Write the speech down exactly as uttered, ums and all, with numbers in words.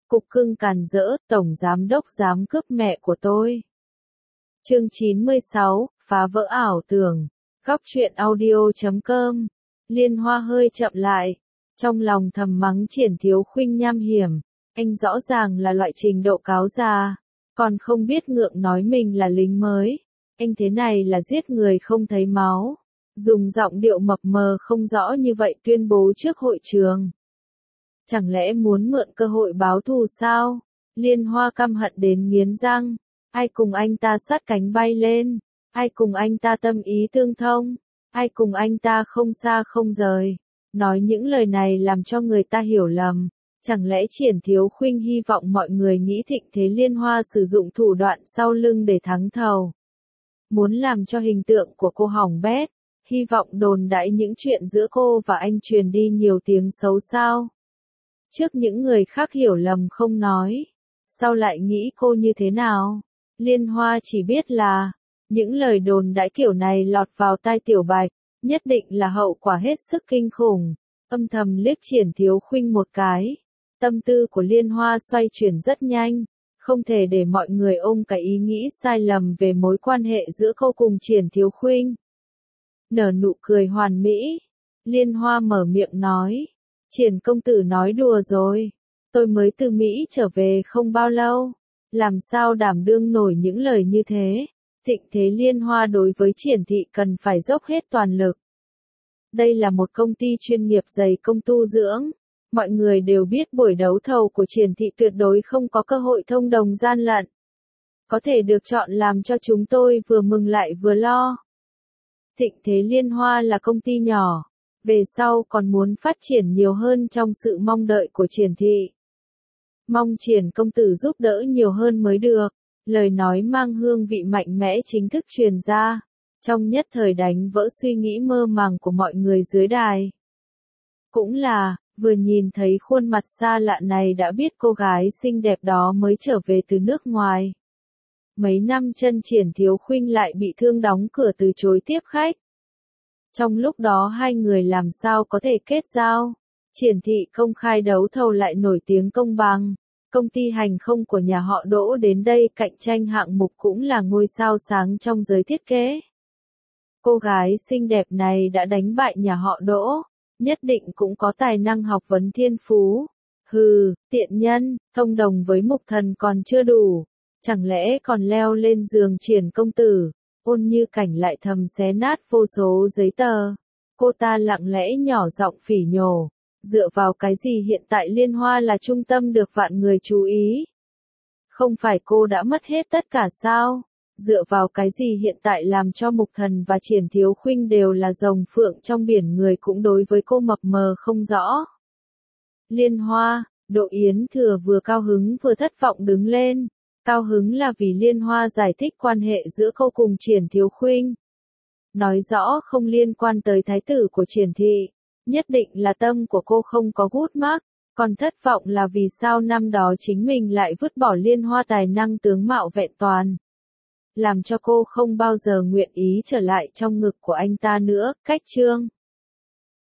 Cục cưng càn rỡ, tổng giám đốc dám cướp mẹ của tôi. Chương chín mươi sáu, phá vỡ ảo tưởng. Góc truyện audio chấm com. Liên Hoa hơi chậm lại, trong lòng thầm mắng Triển Thiếu Khuynh nham hiểm, anh rõ ràng là loại trình độ cáo già, còn không biết ngượng nói mình là lính mới. Anh thế này là giết người không thấy máu, dùng giọng điệu mập mờ không rõ như vậy tuyên bố trước hội trường. Chẳng lẽ muốn mượn cơ hội báo thù sao? Liên Hoa căm hận đến nghiến răng. Ai cùng anh ta sát cánh bay lên? Ai cùng anh ta tâm ý tương thông? Ai cùng anh ta không xa không rời? Nói những lời này làm cho người ta hiểu lầm. Chẳng lẽ Triển Thiếu Khuynh hy vọng mọi người nghĩ thịnh thế Liên Hoa sử dụng thủ đoạn sau lưng để thắng thầu? Muốn làm cho hình tượng của cô hỏng bét? Hy vọng đồn đãi những chuyện giữa cô và anh truyền đi nhiều tiếng xấu sao? Trước những người khác hiểu lầm không nói, sau lại nghĩ cô như thế nào? Liên Hoa chỉ biết là, những lời đồn đãi kiểu này lọt vào tai Tiểu Bạch, nhất định là hậu quả hết sức kinh khủng. Âm thầm liếc Triển Thiếu Khuynh một cái, tâm tư của Liên Hoa xoay chuyển rất nhanh, không thể để mọi người ôm cái ý nghĩ sai lầm về mối quan hệ giữa cô cùng Triển Thiếu Khuynh. Nở nụ cười hoàn mỹ, Liên Hoa mở miệng nói. Triển công tử nói đùa rồi, tôi mới từ Mỹ trở về không bao lâu, làm sao đảm đương nổi những lời như thế. Thịnh thế Liên Hoa đối với Triển thị cần phải dốc hết toàn lực. Đây là một công ty chuyên nghiệp dày công tu dưỡng, mọi người đều biết buổi đấu thầu của Triển thị tuyệt đối không có cơ hội thông đồng gian lận. Có thể được chọn làm cho chúng tôi vừa mừng lại vừa lo. Thịnh thế Liên Hoa là công ty nhỏ, về sau còn muốn phát triển nhiều hơn trong sự mong đợi của Triển thị. Mong Triển công tử giúp đỡ nhiều hơn mới được. Lời nói mang hương vị mạnh mẽ chính thức truyền ra, trong nhất thời đánh vỡ suy nghĩ mơ màng của mọi người dưới đài. Cũng là, vừa nhìn thấy khuôn mặt xa lạ này đã biết cô gái xinh đẹp đó mới trở về từ nước ngoài. Mấy năm chân Triển Thiếu Khuynh lại bị thương đóng cửa từ chối tiếp khách. Trong lúc đó hai người làm sao có thể kết giao? Triển thị công khai đấu thầu lại nổi tiếng công bằng. Công ty hành không của nhà họ Đỗ đến đây cạnh tranh hạng mục cũng là ngôi sao sáng trong giới thiết kế. Cô gái xinh đẹp này đã đánh bại nhà họ Đỗ, nhất định cũng có tài năng học vấn thiên phú. Hừ, tiện nhân, thông đồng với Mục Thần còn chưa đủ, chẳng lẽ còn leo lên giường Triển công tử? Ôn Như Cảnh lại thầm xé nát vô số giấy tờ. Cô ta lặng lẽ nhỏ giọng phỉ nhổ. Dựa vào cái gì hiện tại Liên Hoa là trung tâm được vạn người chú ý? Không phải cô đã mất hết tất cả sao? Dựa vào cái gì hiện tại làm cho Mục Thần và Triển Thiếu Khuynh đều là rồng phượng trong biển người cũng đối với cô mập mờ không rõ? Liên Hoa, Đỗ Yến Thừa vừa cao hứng vừa thất vọng đứng lên. Cao hứng là vì Liên Hoa giải thích quan hệ giữa cô cùng Triển Thiếu Khuynh. Nói rõ không liên quan tới thái tử của Triển thị. Nhất định là tâm của cô không có gút mắc, còn thất vọng là vì sao năm đó chính mình lại vứt bỏ Liên Hoa tài năng tướng mạo vẹn toàn. Làm cho cô không bao giờ nguyện ý trở lại trong ngực của anh ta nữa. Cách chương